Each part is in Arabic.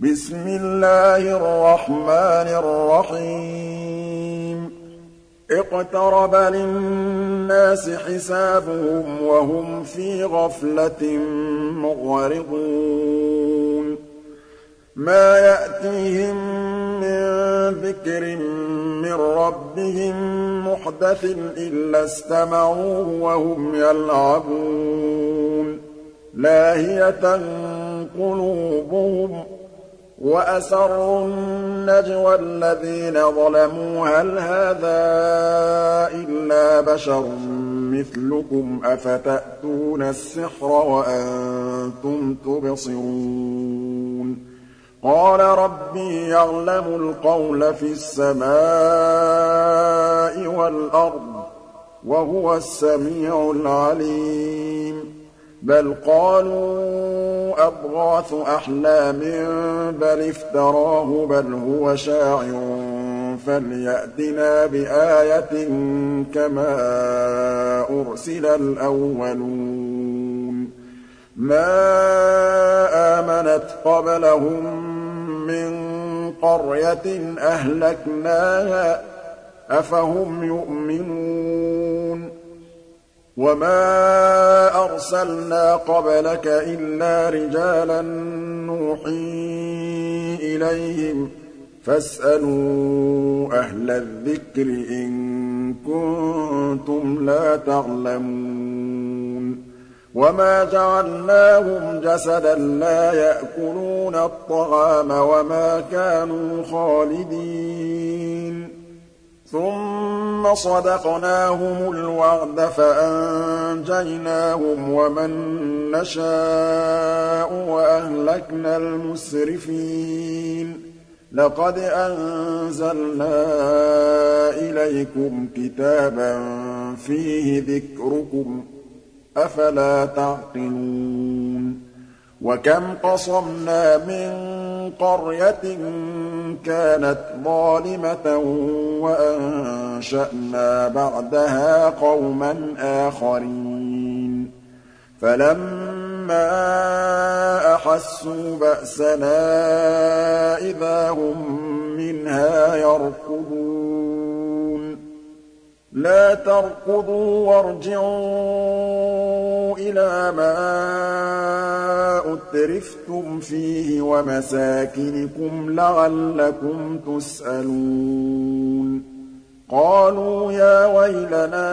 بسم الله الرحمن الرحيم اقترب للناس حسابهم وهم في غفلة مغرقون ما يأتيهم من ذكر من ربهم محدث إلا استمعوه وهم يلعبون لاهية قلوبهم وأسروا النجوى الذين ظلموا هل هذا إلا بشر مثلكم أفتأتون السحر وأنتم تبصرون قال ربي يعلم القول في السماء والأرض وهو السميع العليم بل قالوا أضغاث أحلام بل افتراه بل هو شاعر فليأتنا بآية كما أرسل الأولون ما آمنت قبلهم من قرية أهلكناها أفهم يؤمنون وما أرسلنا قبلك إلا رجالا نوحي إليهم فاسألوا أهل الذكر إن كنتم لا تعلمون وما جعلناهم جسدا لا يأكلون الطعام وما كانوا خالدين ثم صدقناهم الوعد فأنجيناهم ومن نشاء وأهلكنا المسرفين لقد أنزلنا إليكم كتابا فيه ذكركم أفلا تعقلون وكم قصمنا من قرية كانت ظالمة وأنشأنا بعدها قوما آخرين فلما أحسوا بأسنا إذا هم منها يركضون لا تركضوا وارجعوا إلى ما أترفتم فيه ومساكنكم لعلكم تسألون قالوا يا ويلنا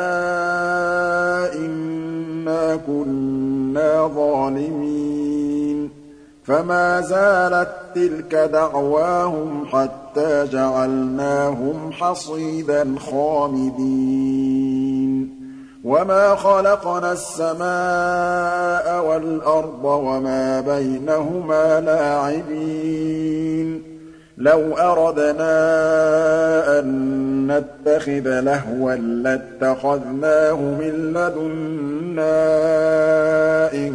إنا كنا ظالمين فما زالت تلك دعواهم حتى جعلناهم حصيدا خامدين وما خلقنا السماء والأرض وما بينهما لاعبين لو أردنا أن نتخذ لهوا لاتخذناه من لدنا إن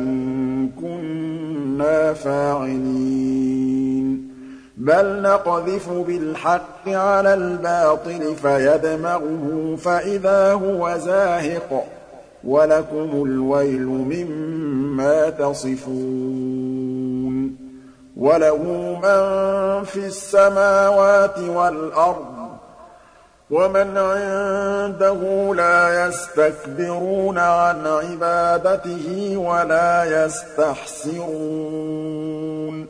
كنا فاعلين بل نقذف بالحق على الباطل فيدمغه فإذا هو زاهق ولكم الويل مما تصفون وله من في السماوات والأرض ومن عنده لا يستكبرون عن عبادته ولا يستحسرون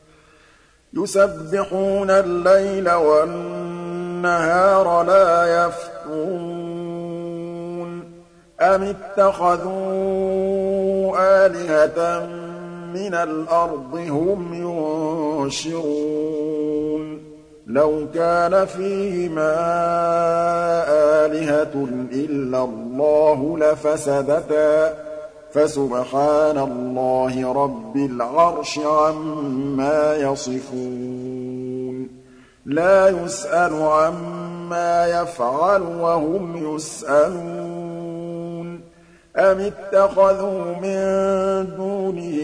يسبحون الليل والنهار لا يفترون أم اتخذوا آلهة من الأرض هم ينشرون لو كان فيهما آلهة إلا الله لفسدتا فسبحان الله رب العرش عما يصفون لا يسأل عما يفعل وهم يسألون أم اتخذوا من دونه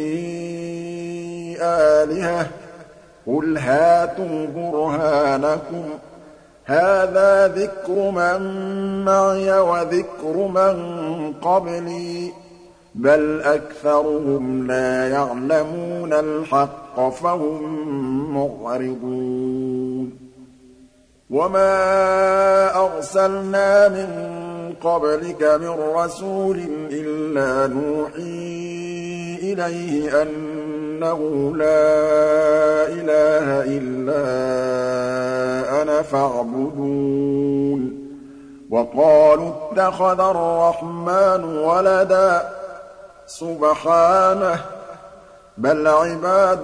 آلهة قل هاتوا برهانكم هذا ذكر من معي وذكر من قبلي بل أكثرهم لا يعلمون الحق فهم معرضون وما أرسلنا من قبلك من رسول إلا نوحي إليه أنه لا إله إلا أنا فاعبدون وقالوا اتخذ الرحمن ولدا سبحانه بل عباد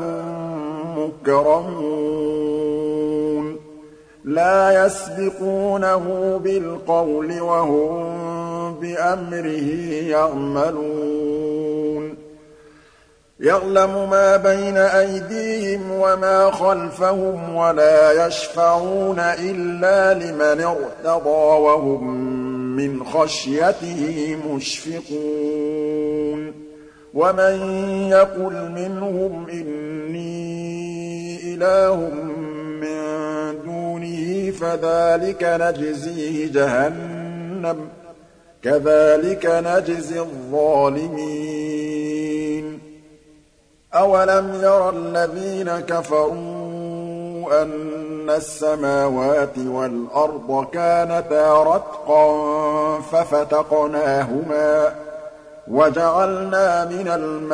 مكرمون لا يسبقونه بالقول وهم بأمره يعملون يعلم ما بين أيديهم وما خلفهم ولا يشفعون إلا لمن ارتضى وهم من خشيته مشفقون ومن يقل منهم إني إله من دونه فذلك نجزيه جهنم كذلك نجزي الظالمين أولم ير الذين كفروا أن السماوات والأرض كانتا رتقا ففتقناهما وجعلنا من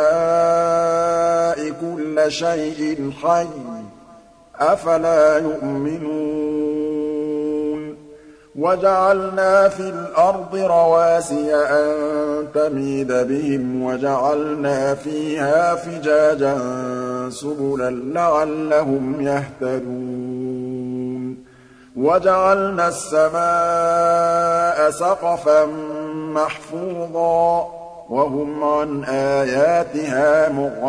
الماء كل شيء حي أفلا يؤمنون وجعلنا في الأرض رواسي أن تميد بهم وجعلنا فيها فجاجا سبلا لعلهم يهتدون وجعلنا السماء سقفا محفوظا وهم عن آياتها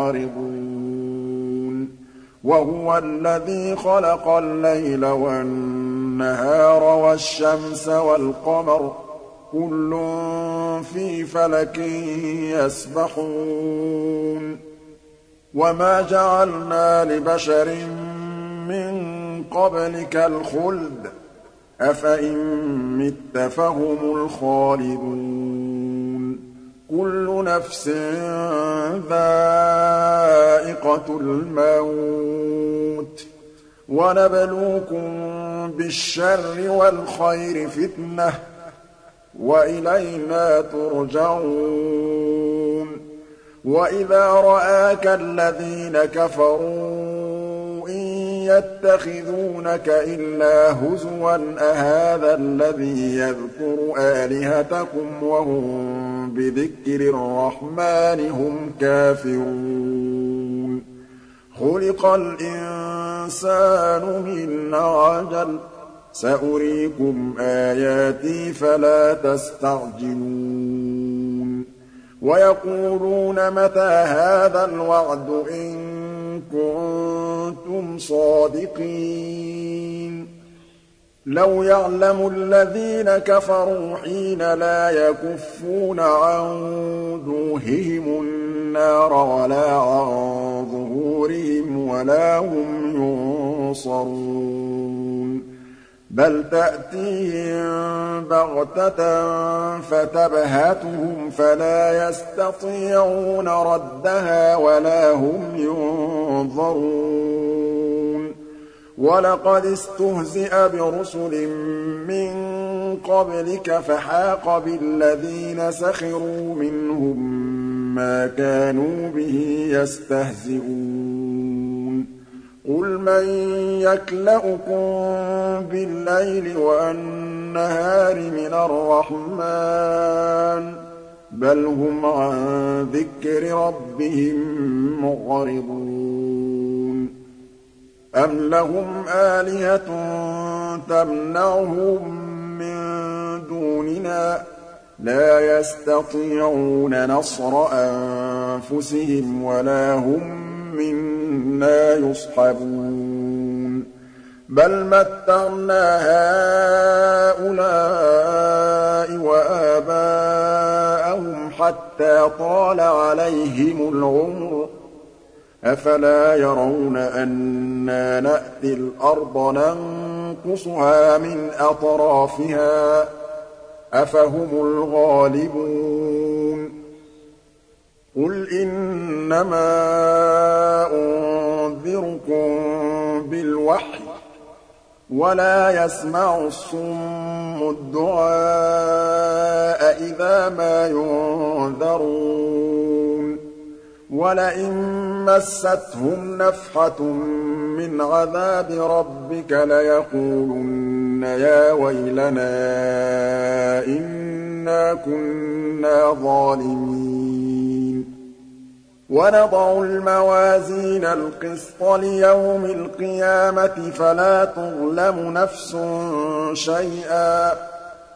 معرضون وهو الذي خلق الليل والنهار والشمس والقمر كل في فلك يسبحون وما جعلنا لبشر من قبلك الخلد أفإن مت فهم الخالدون كل نفس ذائقة الموت ونبلوكم بالشر والخير فتنة وإلينا ترجعون وإذا رآك الذين كفروا إن يتخذونك إلا هزوا أهذا الذي يذكر آلهتكم وهم بذكر الرحمن هم كافرون خلق الإنسان من عجل سأريكم آياتي فلا تستعجلون ويقولون متى هذا الوعد إن كنتم صادقين لو يعلم الذين كفروا حين لا يكفون عن وجوههم النار ولا عن ظهورهم ولا هم ينصرون بل تأتيهم بغتة فتبهتهم فلا يستطيعون ردها ولا هم ينظرون ولقد استهزئ برسل من قبلك فحاق بالذين سخروا منهم ما كانوا به يستهزئون قل من يكلؤكم بالليل والنهار من الرحمن بل هم عن ذكر ربهم معرضون أم لهم آلهة تمنعهم من دوننا لا يستطيعون نصر أنفسهم ولا هم منا يصحبون بل متعنا هؤلاء وآباءهم حتى طال عليهم العمر أفلا يرون أنا نأتي الأرض ننقصها من أطرافها أفهم الغالبون قُلْ إِنَّمَا أُنذِرُكُم بِالْوَحْيِ ۚ وَلَا يَسْمَعُ الصُّمُّ الدُّعَاءَ إِذَا مَا يُنذَرُونَ وَلَئِن مَّسَّتْهُمْ نَفْحَةٌ مِّنْ عَذَابِ رَبِّكَ لَيَقُولُنَّ يَا وَيْلَنَا إِنَّا كُنَّا ظَالِمِينَ وَنَضَعُ الْمَوَازِينَ الْقِسْطَ لِيَوْمِ الْقِيَامَةِ فَلَا تُظْلَمُ نَفْسٌ شَيْئًا ۖ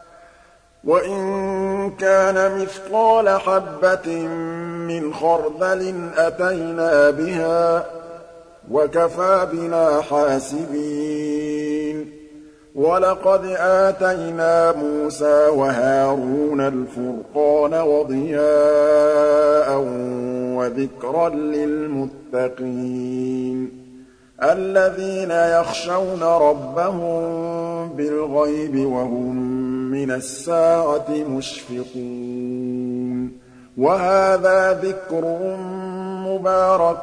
وَإِن كَانَ مِثْقَالَ حَبَّةٍ مِّنْ خَرْدَلٍ أَتَيْنَا بِهَا ۗ وَكَفَىٰ بِنَا حَاسِبِينَ وَلَقَدْ آتَيْنَا مُوسَىٰ وَهَارُونَ الْفُرْقَانَ وَضِيَاءً وَذِكْرًا لِّلْمُتَّقِينَ الَّذِينَ يَخْشَوْنَ رَبَّهُم بِالْغَيْبِ وَهُم مِّنَ السَّاعَةِ مُشْفِقُونَ وَهَٰذَا ذِكْرٌ مُّبَارَكٌ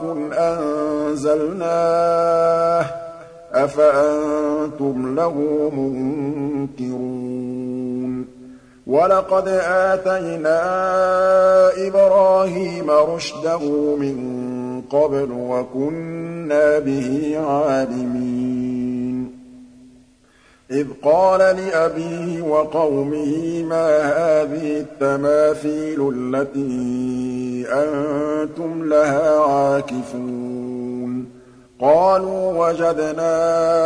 أَنزَلْنَاهُ ۚ أَفَأَنتُمْ لَهُ مُنكِرُونَ وَلَقَدْ آتَيْنَا إِبْرَاهِيمَ رُشْدَهُ مِن قَبْلُ وَكُنَّا بِهِ عَالِمِينَ إِذْ قَالَ لِأَبِيهِ وَقَوْمِهِ مَا هَٰذِهِ التَّمَاثِيلُ الَّتِي أَنتُمْ لَهَا عَاكِفُونَ قَالُوا وَجَدْنَا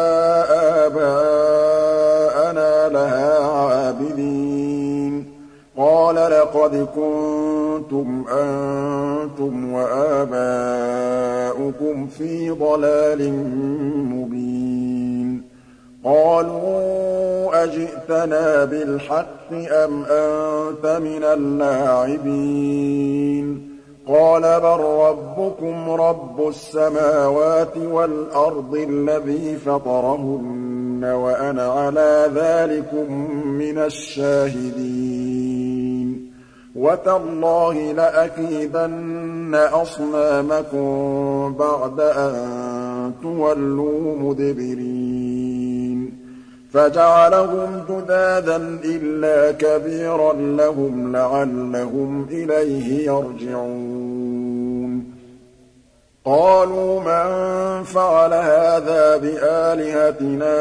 آبَاءَنَا لَهَا عَابِدِينَ قَالَ لَقَدْ كُنتُمْ أَنتُمْ وَآبَاؤُكُمْ فِي ضَلَالٍ مُّبِينٍ قَالُوا أَجِئْتَنَا بِالْحَقِّ أَمْ أَنتَ مِنَ اللاعبين قَالَ بَل رَّبُّكُمْ رَبُّ السَّمَاوَاتِ وَالْأَرْضِ الَّذِي فَطَرَهُنَّ وَأَنَا عَلَىٰ ذَٰلِكُم مِّنَ الشَّاهِدِينَ وَتَاللَّهِ لَأَكِيدَنَّ أَصْنَامَكُم بَعْدَ أَن تُوَلُّوا مُدْبِرِينَ فَجَعَلَهُمْ جُذَاذًا إِلَّا كَبِيرًا لَّهُمْ لَعَلَّهُمْ إِلَيْهِ يَرْجِعُونَ قَالُوا مَن فَعَلَ هَٰذَا بِآلِهَتِنَا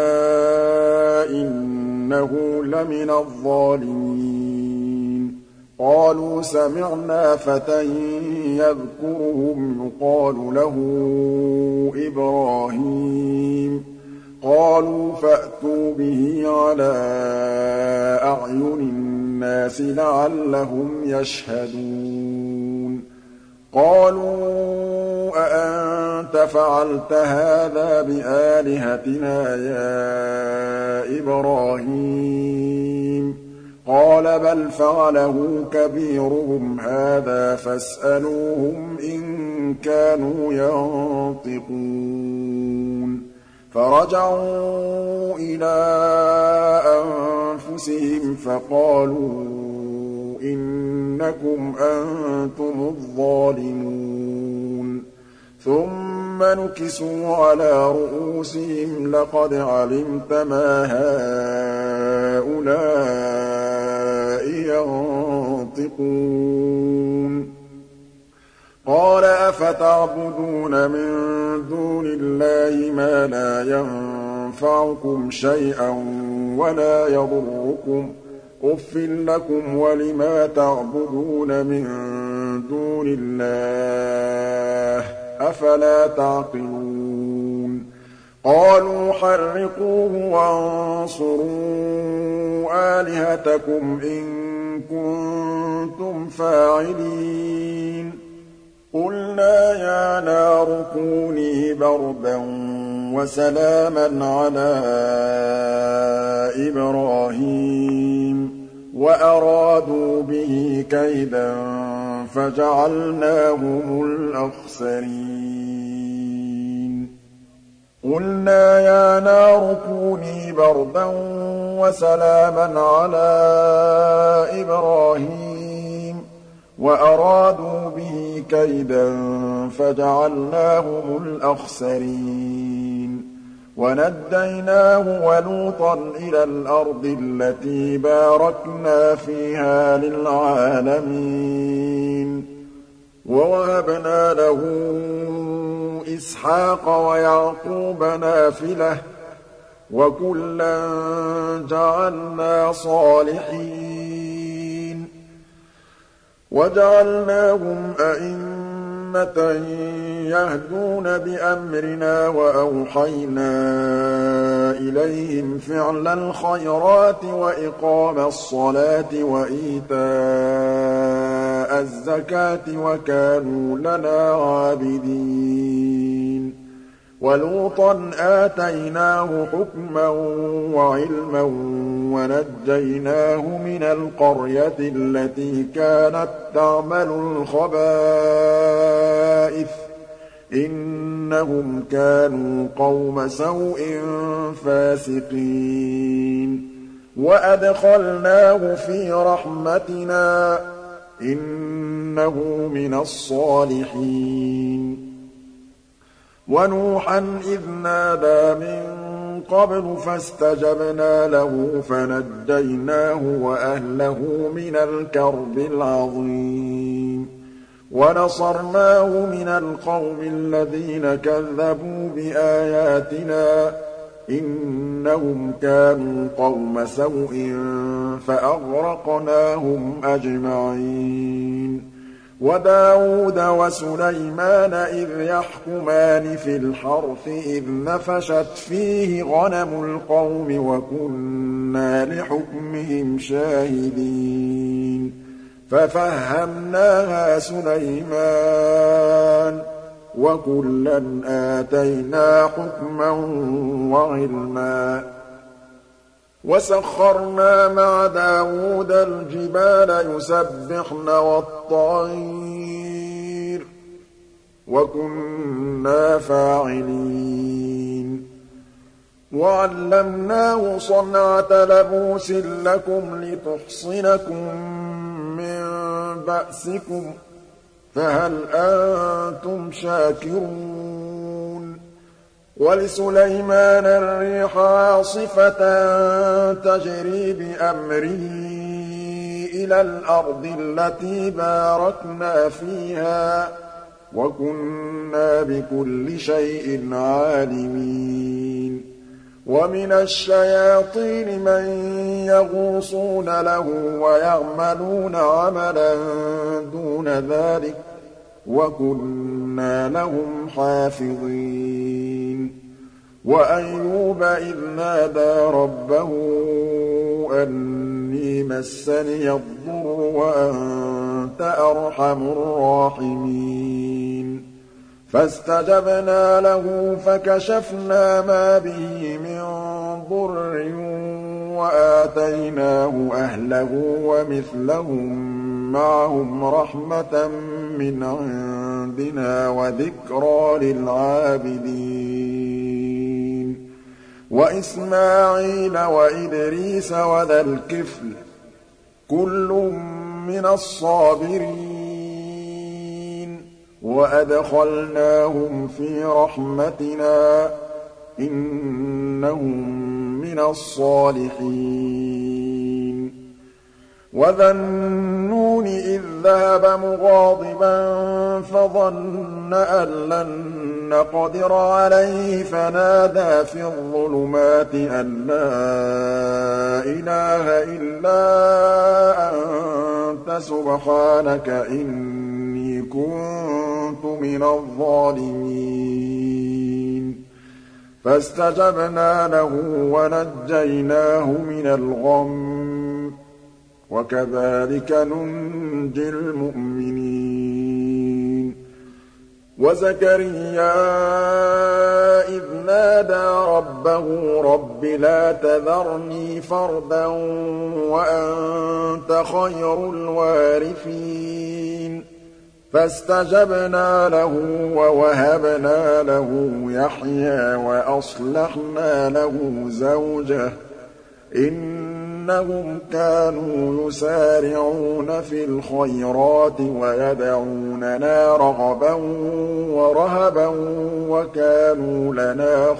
إِنَّهُ لَمِنَ الظَّالِمِينَ قَالُوا سَمِعْنَا فَتًى يَذْكُرُهُمْ يُقَالُ لَهُ إِبْرَاهِيمُ قَالُوا فَأْتُوا بِهِ عَلَىٰ أَعْيُنِ النَّاسِ لَعَلَّهُمْ يَشْهَدُونَ قَالُوا أَأَنتَ فَعَلْتَ هَٰذَا بِآلِهَتِنَا يَا إِبْرَاهِيمُ قَالَ بَلْ فَعَلَهُ كَبِيرُهُمْ هَٰذَا فَاسْأَلُوهُمْ إِن كَانُوا يَنطِقُونَ فَرَجَعُوا إِلَىٰ أَنفُسِهِمْ فَقَالُوا إِنَّكُمْ أَنتُمُ الظَّالِمُونَ ثُمَّ نُكِسُوا عَلَىٰ رُءُوسِهِمْ لَقَدْ عَلِمْتَ مَا هَٰؤُلَاءِ يَنطِقُونَ قَالَ أَفَتَعْبُدُونَ مِن دُونِ اللَّهِ مَا لَا يَنفَعُكُمْ شَيْئًا وَلَا يَضُرُّكُمْ أُفٍّ لَّكُمْ وَلِمَا تَعْبُدُونَ مِن دُونِ اللَّهِ أَفَلَا تَعْقِلُونَ قَالُوا حَرِّقُوهُ وَانصُرُوا آلِهَتَكُمْ إِن كُنتُمْ فَاعِلِينَ قُلْنَا يَا نَارُ كُونِي بَرْدًا وَسَلَامًا عَلَىٰ إِبْرَاهِيمَ وَأَرَادُوا بِهِ كَيْدًا فَجَعَلْنَاهُمُ الْأَخْسَرِينَ قُلْنَا يَا نَارُ كُونِي بَرْدًا وَسَلَامًا عَلَىٰ إِبْرَاهِيمَ وَأَرَادُوا بِهِ كَيْدًا فَجَعَلْنَاهُمُ الْأَخْسَرِينَ وَنَجَّيْنَاهُ وَلُوطًا إِلَى الْأَرْضِ الَّتِي بَارَكْنَا فِيهَا لِلْعَالَمِينَ وَوَهَبْنَا لَهُ إِسْحَاقَ وَيَعْقُوبَ نَافِلَةً ۖ وَكُلًّا جَعَلْنَا صَالِحِينَ وَجَعَلْنَاهُمْ أَئِمَّةً يَهْدُونَ بِأَمْرِنَا وَأَوْحَيْنَا إِلَيْهِمْ فِعْلَ الْخَيْرَاتِ وَإِقَامَ الصَّلَاةِ وَإِيتَاءَ الزَّكَاةِ وَكَانُوا لَنَا عَابِدِينَ وَلُوطًا آتَيْنَاهُ حُكْمًا وَعِلْمًا وَنَجَّيْنَاهُ مِنَ الْقَرْيَةِ الَّتِي كَانَت تَّعْمَلُ الْخَبَائِثَ ۗ إِنَّهُمْ كَانُوا قَوْمَ سَوْءٍ فَاسِقِينَ وَأَدْخَلْنَاهُ فِي رَحْمَتِنَا ۖ إِنَّهُ مِنَ الصَّالِحِينَ وَنُوحًا إِذْ نَادَىٰ مِن قَبْلُ فَاسْتَجَبْنَا لَهُ فَنَجَّيْنَاهُ وَأَهْلَهُ مِنَ الْكَرْبِ الْعَظِيمِ وَنَصَرْنَاهُ مِنَ الْقَوْمِ الَّذِينَ كَذَّبُوا بِآيَاتِنَا ۚ إِنَّهُمْ كَانُوا قَوْمَ سَوْءٍ فَأَغْرَقْنَاهُمْ أَجْمَعِينَ وَدَاوُودَ وَسُلَيْمَانَ إِذْ يَحْكُمَانِ فِي الْحَرْثِ إِذْ نَفَشَتْ فِيهِ غَنَمُ الْقَوْمِ وَكُنَّا لِحُكْمِهِمْ شَاهِدِينَ فَفَهَّمْنَاهَا سُلَيْمَانَ ۚ وَكُلًّا آتَيْنَا حُكْمًا وَعِلْمًا وَسَخَّرْنَا مَعَ دَاوُودَ الْجِبَالَ يُسَبِّحْنَ وَالطَّيْرَ ۚ وَكُنَّا فَاعِلِينَ وَعَلَّمْنَاهُ صَنْعَةَ لَبُوسٍ لَّكُمْ لِتُحْصِنَكُم مِّن بَأْسِكُمْ ۖ فَهَلْ أَنتُمْ شَاكِرُونَ وَلِسُلَيْمَانَ الرِّيحَ عَاصِفَةً تَجْرِي بِأَمْرِهِ إِلَى الْأَرْضِ الَّتِي بَارَكْنَا فِيهَا ۚ وَكُنَّا بِكُلِّ شَيْءٍ عَالِمِينَ وَمِنَ الشَّيَاطِينِ مَن يَغُوصُونَ لَهُ وَيَعْمَلُونَ عَمَلًا دُونَ ذَٰلِكَ ۖ وَكُنَّا لَهُمْ حَافِظِينَ وَأَيُّوبَ إِذْ نَادَىٰ رَبَّهُ أَنِّي مَسَّنِيَ الضُّرُّ وَأَنتَ أَرْحَمُ الرَّاحِمِينَ فَاسْتَجَبْنَا لَهُ فَكَشَفْنَا مَا بِهِ مِن ضُرٍّ وَآتَيْنَاهُ أَهْلَهُ وَمِثْلَهُم مَّعَهُمْ رَحْمَةً مِّنْ عِندِنَا وَذِكْرَىٰ لِلْعَابِدِينَ وَإِسْمَاعِيلَ وَإِدْرِيسَ وَذَا الْكِفْلِ ۖ كُلٌّ مِّنَ الصَّابِرِينَ وَأَدْخَلْنَاهُمْ فِي رَحْمَتِنَا ۖ إِنَّهُم مِّنَ الصَّالِحِينَ وَذَا النُّونِ إِذ ذَّهَبَ مُغَاضِبًا فَظَنَّ أَن لَّن نَّقْدِرَ عَلَيْهِ فَنَادَىٰ فِي الظُّلُمَاتِ أَن لَّا إِلَٰهَ إِلَّا أَنتَ سُبْحَانَكَ إِنِّي كُنتُ مِنَ الظَّالِمِينَ فَاسْتَجَبْنَا لَهُ وَنَجَّيْنَاهُ مِنَ الْغَمِّ ۚ وَكَذَٰلِكَ نُنجِي الْمُؤْمِنِينَ وَزَكَرِيَّا إِذْ نَادَىٰ رَبَّهُ رَبِّ لَا تَذَرْنِي فَرْدًا وَأَنتَ خَيْرُ الْوَارِثِينَ فَاسْتَجَبْنَا لَهُ وَوَهَبْنَا لَهُ يَحْيَىٰ وَأَصْلَحْنَا لَهُ زَوْجَهُ إِنَّهُمْ كَانُوا يُسَارِعُونَ فِي الْخَيْرَاتِ وَيَدْعُونَنَا رَغَبًا وَرَهَبًا وَكَانُوا لَنَا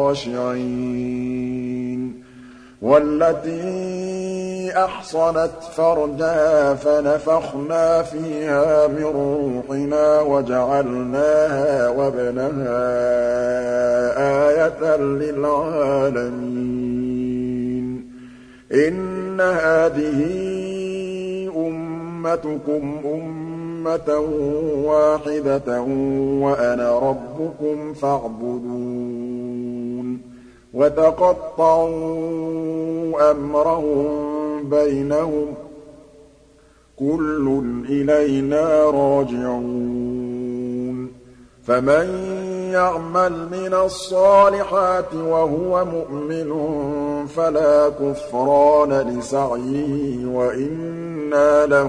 خَاشِعِينَ وَالَّتِي أَحْصَنَتْ فَرْجَهَا فَنَفَخْنَا فِيهَا مِن رُّوحِنَا وَجَعَلْنَاهَا وَابْنَهَا آيَةً لِّلْعَالَمِينَ إِنَّ هَٰذِهِ أُمَّتُكُمْ أُمَّةً وَاحِدَةً وَأَنَا رَبُّكُمْ فَاعْبُدُونِ وَتَقَطَّعُوا أَمْرَهُم بَيْنَهُمْ ۖ كُلٌّ إِلَيْنَا رَاجِعُونَ فَمَن يَعْمَلْ مِنَ الصَّالِحَاتِ وَهُوَ مُؤْمِنٌ فَلَا كُفْرَانَ لِسَعْيِهِ وَإِنَّا لَهُ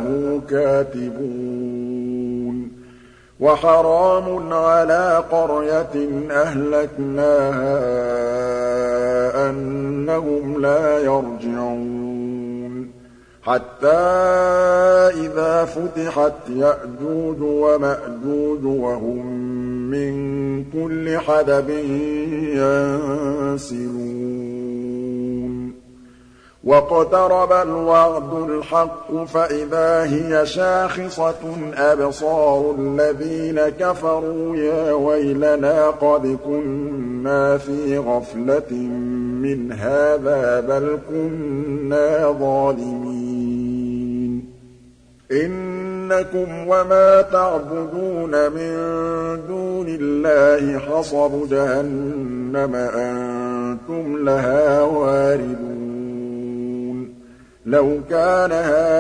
كَاتِبُونَ وَحَرَامٌ عَلَىٰ قَرْيَةٍ أَهْلَكْنَاهَا أَنَّهُمْ لَا يَرْجِعُونَ حَتَّىٰ إِذَا فُتِحَتْ يَأْجُوجُ وَمَأْجُوجُ وَهُم مِّن كُلِّ حَدَبٍ يَنسِلُونَ وَاقْتَرَبَ الْوَعْدُ الْحَقُّ فَإِذَا هِيَ شَاخِصَةٌ أَبْصَارُ الَّذِينَ كَفَرُوا يَا وَيْلَنَا قَدْ كُنَّا فِي غَفْلَةٍ مِّنْ هَٰذَا بَلْ كُنَّا ظَالِمِينَ إِنَّكُمْ وَمَا تَعْبُدُونَ مِن دُونِ اللَّهِ حَصَبُ جَهَنَّمَ أَنتُمْ لَهَا وَارِدُونَ لَوْ كَانَ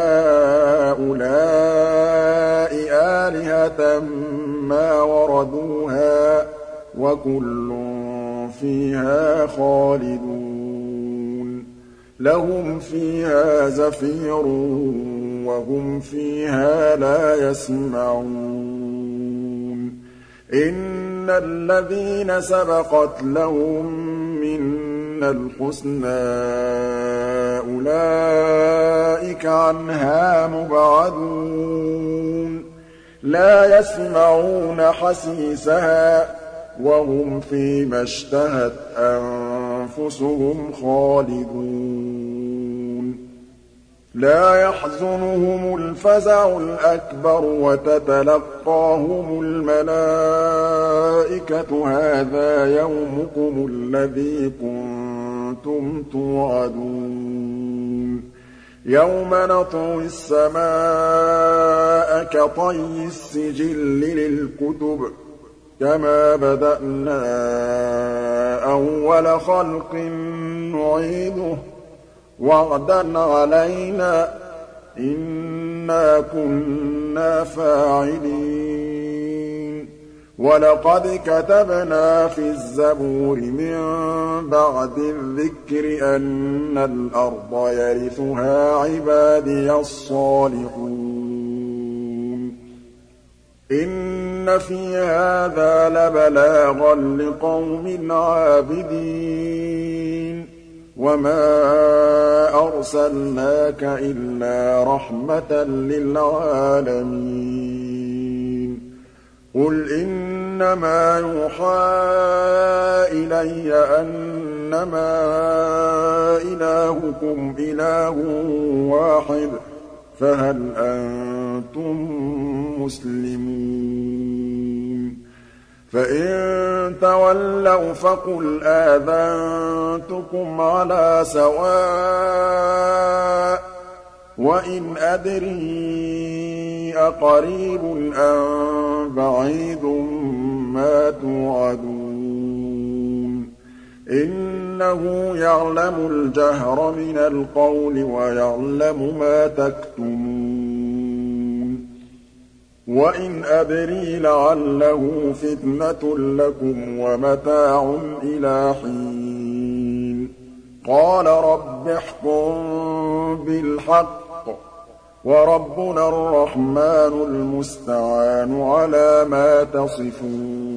هَٰؤُلَاءِ آلِهَةً مَّا وَرَدُوهَا ۖ وَكُلٌّ فِيهَا خَالِدُونَ لَهُمْ فِيهَا زَفِيرٌ وَهُمْ فِيهَا لَا يَسْمَعُونَ إِنَّ الَّذِينَ سَبَقَتْ لَهُم مِّنَّا الْحُسْنَىٰ أُولَٰئِكَ عَنْهَا مُبْعَدُونَ لَا يَسْمَعُونَ حَسِيسَهَا وَهُمْ فِيمَا اشْتَهَتْ أَنفُسُهُمْ خَالِدُونَ لَا يَحْزُنُهُمُ الْفَزَعُ الْأَكْبَرُ وَتَتَلَقَّاهُمُ الْمَلَائِكَةُ هَٰذَا يَوْمُكُمُ الَّذِي كُنتُمْ تُوعَدُونَ يَوْمَ نَطْوِي السَّمَاءَ كَطَيِّ السِّجِلِّ لِلْكُتُبِ كَمَا بَدَأْنَا أَوَّلَ خَلْقٍ نُّعِيدُهُ وَعْدًا عَلَيْنَا ۚ إِنَّا كُنَّا فَاعِلِينَ وَلَقَدْ كَتَبْنَا فِي الزَّبُورِ مِن بَعْدِ الذِّكْرِ أَنَّ الْأَرْضَ يَرِثُهَا عِبَادِيَ الصَّالِحُونَ إِنَّ فِي هَٰذَا لَبَلَاغًا لِّقَوْمٍ عَابِدِينَ وَمَا أَرْسَلْنَاكَ إِلَّا رَحْمَةً لِّلْعَالَمِينَ قُلْ إِنَّمَا يُوحَىٰ إِلَيَّ أَنَّمَا إِلَٰهُكُمْ إِلَٰهٌ وَاحِدٌ فَهَلْ أَنتُم مُّسْلِمُونَ فَإِن تَوَلَّوْا فَقُلْ آذَنتُكُمْ عَلَىٰ سَوَاءٍ ۖ وَإِنْ أَدْرِي أَقَرِيبٌ أَم بَعِيدٌ مَّا تُوعَدُونَ إِنَّهُ يَعْلَمُ الْجَهْرَ مِنَ الْقَوْلِ وَيَعْلَمُ مَا تَكْتُمُونَ وَإِنْ أَدْرِي لَعَلَّهُ فِتْنَةٌ لَّكُمْ وَمَتَاعٌ إِلَىٰ حِينٍ قَالَ رَبِّ احْكُم بِالْحَقِّ وَرَبُّنَا الرَّحْمَٰنُ الْمُسْتَعَانُ عَلَىٰ مَا تَصِفُونَ